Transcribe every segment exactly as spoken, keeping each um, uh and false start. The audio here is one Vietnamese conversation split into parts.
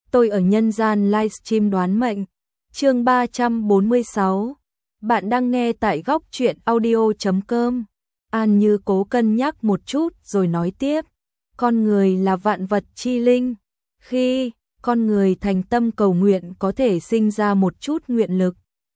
tôi ở nhân gian livestream đoán mệnh. Chương ba trăm bốn mươi sáu. Bạn đang nghe tại góc truyện audio chấm com. An Như cố cân nhắc một chút rồi nói tiếp. Con người là vạn vật chi linh. Khi con người thành tâm cầu nguyện có thể sinh ra một chút nguyện lực.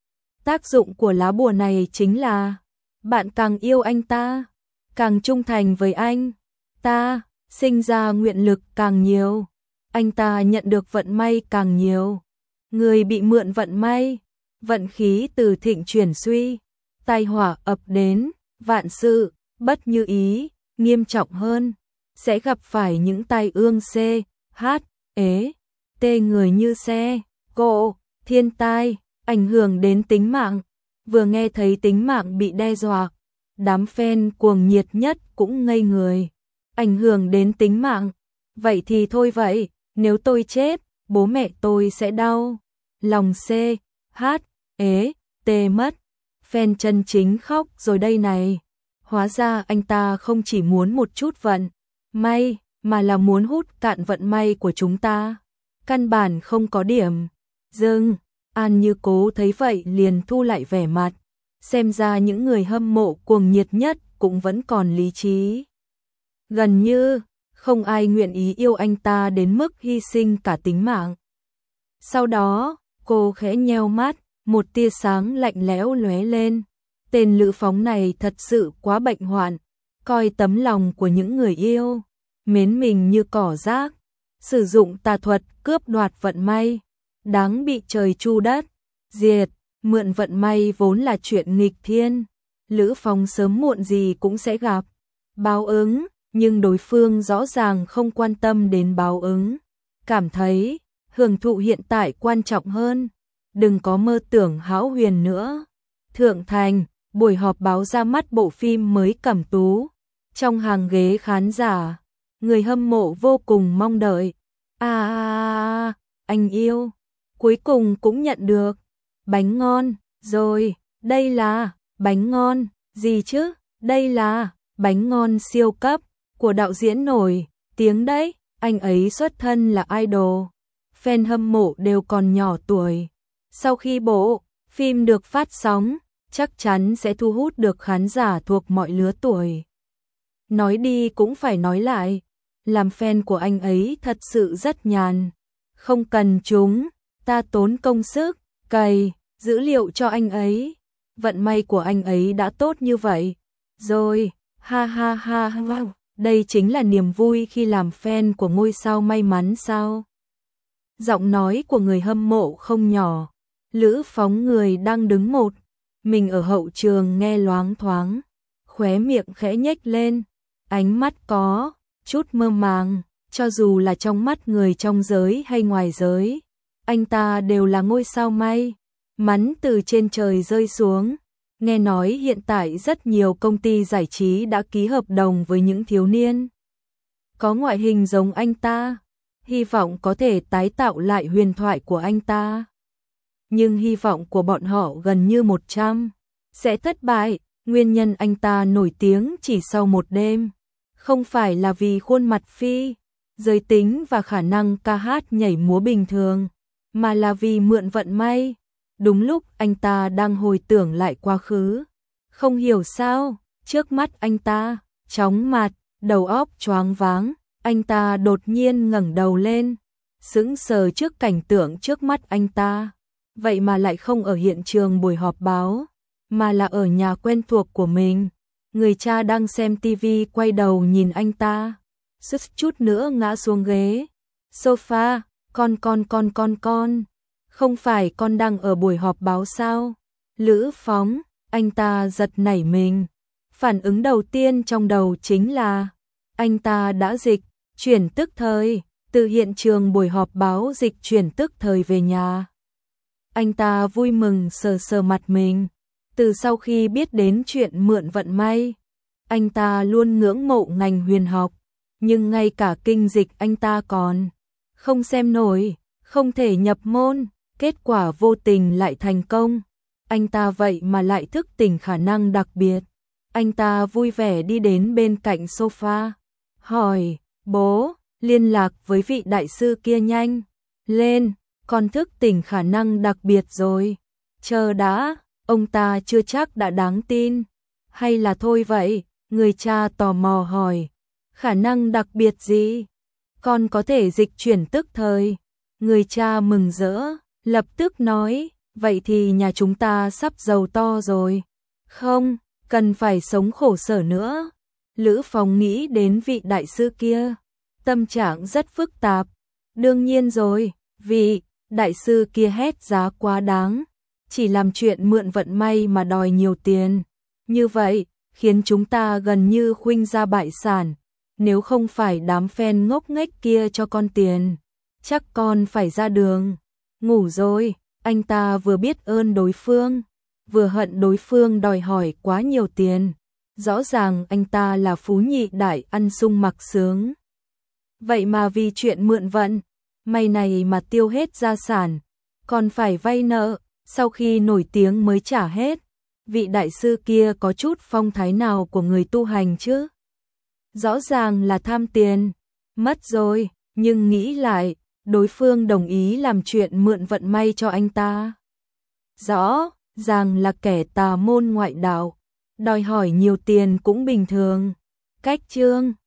Tác dụng của lá bùa này chính là bạn càng yêu anh ta, càng trung thành với anh ta, sinh ra nguyện lực càng nhiều, anh ta nhận được vận may càng nhiều. Người bị mượn vận may, vận khí từ thịnh chuyển suy, tai họa ập đến, vạn sự bất như ý, nghiêm trọng hơn, sẽ gặp phải những tai ương c, h, ế, t người như xe, cộ, thiên tai, ảnh hưởng đến tính mạng. Vừa nghe thấy tính mạng bị đe dọa, đám fan cuồng nhiệt nhất cũng ngây người. Ảnh hưởng đến tính mạng, vậy thì thôi vậy, nếu tôi chết, bố mẹ tôi sẽ đau lòng c, h, ế, t mất. Fan chân chính khóc rồi đây này. Hóa ra anh ta không chỉ muốn một chút vận may, mà là muốn hút cạn vận may của chúng ta. Căn bản không có điểm dừng. An Như cố thấy vậy liền thu lại vẻ mặt. Xem ra những người hâm mộ cuồng nhiệt nhất cũng vẫn còn lý trí. Gần như không ai nguyện ý yêu anh ta đến mức hy sinh cả tính mạng. Sau đó, cô khẽ nheo mắt, một tia sáng lạnh lẽo lóe lên. Tên Lữ Phóng này thật sự quá bệnh hoạn, coi tấm lòng của những người yêu mến mình như cỏ rác, sử dụng tà thuật cướp đoạt vận may, đáng bị trời chu đất diệt. Mượn vận may vốn là chuyện nghịch thiên, Lữ Phóng sớm muộn gì cũng sẽ gặp báo ứng, nhưng đối phương rõ ràng không quan tâm đến báo ứng, cảm thấy hưởng thụ hiện tại quan trọng hơn. Đừng có mơ tưởng hão huyền nữa. Thượng Thành, buổi họp báo ra mắt bộ phim mới Cẩm Tú. Trong hàng ghế khán giả, người hâm mộ vô cùng mong đợi. À, à, à anh yêu, cuối cùng cũng nhận được bánh ngon rồi. Đây là bánh ngon gì chứ? Đây là bánh ngon siêu cấp của đạo diễn nổi tiếng đấy. Anh ấy xuất thân là idol, fan hâm mộ đều còn nhỏ tuổi. Sau khi bộ phim được phát sóng, chắc chắn sẽ thu hút được khán giả thuộc mọi lứa tuổi. Nói đi cũng phải nói lại, làm fan của anh ấy thật sự rất nhàn. Không cần chúng ta tốn công sức cày dữ liệu cho anh ấy. Vận may của anh ấy đã tốt như vậy rồi. Ha ha ha ha. Đây chính là niềm vui khi làm fan của ngôi sao may mắn sao? Giọng nói của người hâm mộ không nhỏ. Lữ Phóng người đang đứng một mình ở hậu trường nghe loáng thoáng, khóe miệng khẽ nhếch lên, ánh mắt có chút mơ màng. Cho dù là trong mắt người trong giới hay ngoài giới, anh ta đều là ngôi sao may mắn từ trên trời rơi xuống. Nghe nói hiện tại rất nhiều công ty giải trí đã ký hợp đồng với những thiếu niên có ngoại hình giống anh ta, hy vọng có thể tái tạo lại huyền thoại của anh ta. Nhưng hy vọng của bọn họ gần như một trăm sẽ thất bại. Nguyên nhân anh ta nổi tiếng chỉ sau một đêm, không phải là vì khuôn mặt phi giới tính và khả năng ca hát nhảy múa bình thường, mà là vì mượn vận may. Đúng lúc anh ta đang hồi tưởng lại quá khứ, không hiểu sao, trước mắt anh ta chóng mặt, đầu óc choáng váng. Anh ta đột nhiên ngẩng đầu lên, sững sờ trước cảnh tượng trước mắt anh ta. Vậy mà lại không ở hiện trường buổi họp báo, mà là ở nhà quen thuộc của mình. Người cha đang xem tivi quay đầu nhìn anh ta, suýt chút nữa ngã xuống ghế sofa. Con con con con con, không phải con đang ở buổi họp báo sao? Lữ Phóng, anh ta giật nảy mình. Phản ứng đầu tiên trong đầu chính là anh ta đã dịch chuyển tức thời, từ hiện trường buổi họp báo dịch chuyển tức thời về nhà. Anh ta vui mừng sờ sờ mặt mình. Từ sau khi biết đến chuyện mượn vận may, anh ta luôn ngưỡng mộ ngành huyền học, nhưng ngay cả kinh dịch anh ta còn không xem nổi, không thể nhập môn, kết quả vô tình lại thành công. Anh ta vậy mà lại thức tỉnh khả năng đặc biệt. Anh ta vui vẻ đi đến bên cạnh sofa, hỏi, bố, liên lạc với vị đại sư kia nhanh. lên, con thức tỉnh khả năng đặc biệt rồi. Chờ đã, ông ta chưa chắc đã đáng tin. Hay là thôi vậy? Người cha tò mò hỏi. Khả năng đặc biệt gì? Con có thể dịch chuyển tức thời. Người cha mừng rỡ, lập tức nói, vậy thì nhà chúng ta sắp giàu to rồi. Không, cần phải sống khổ sở nữa. Lữ Phong nghĩ đến vị đại sư kia, tâm trạng rất phức tạp. Đương nhiên rồi, vị đại sư kia hét giá quá đáng, chỉ làm chuyện mượn vận may mà đòi nhiều tiền. Như vậy, khiến chúng ta gần như khuynh ra bại sản. Nếu không phải đám fan ngốc nghếch kia cho con tiền, chắc con phải ra đường. Ngủ rồi, anh ta vừa biết ơn đối phương, vừa hận đối phương đòi hỏi quá nhiều tiền. Rõ ràng anh ta là phú nhị đại ăn sung mặc sướng. Vậy mà vì chuyện mượn vận may này mà tiêu hết gia sản, còn phải vay nợ, sau khi nổi tiếng mới trả hết. Vị đại sư kia có chút phong thái nào của người tu hành chứ? Rõ ràng là tham tiền. Mất rồi, nhưng nghĩ lại, đối phương đồng ý làm chuyện mượn vận may cho anh ta. Rõ ràng là kẻ tà môn ngoại đạo, đòi hỏi nhiều tiền cũng bình thường. Cách chương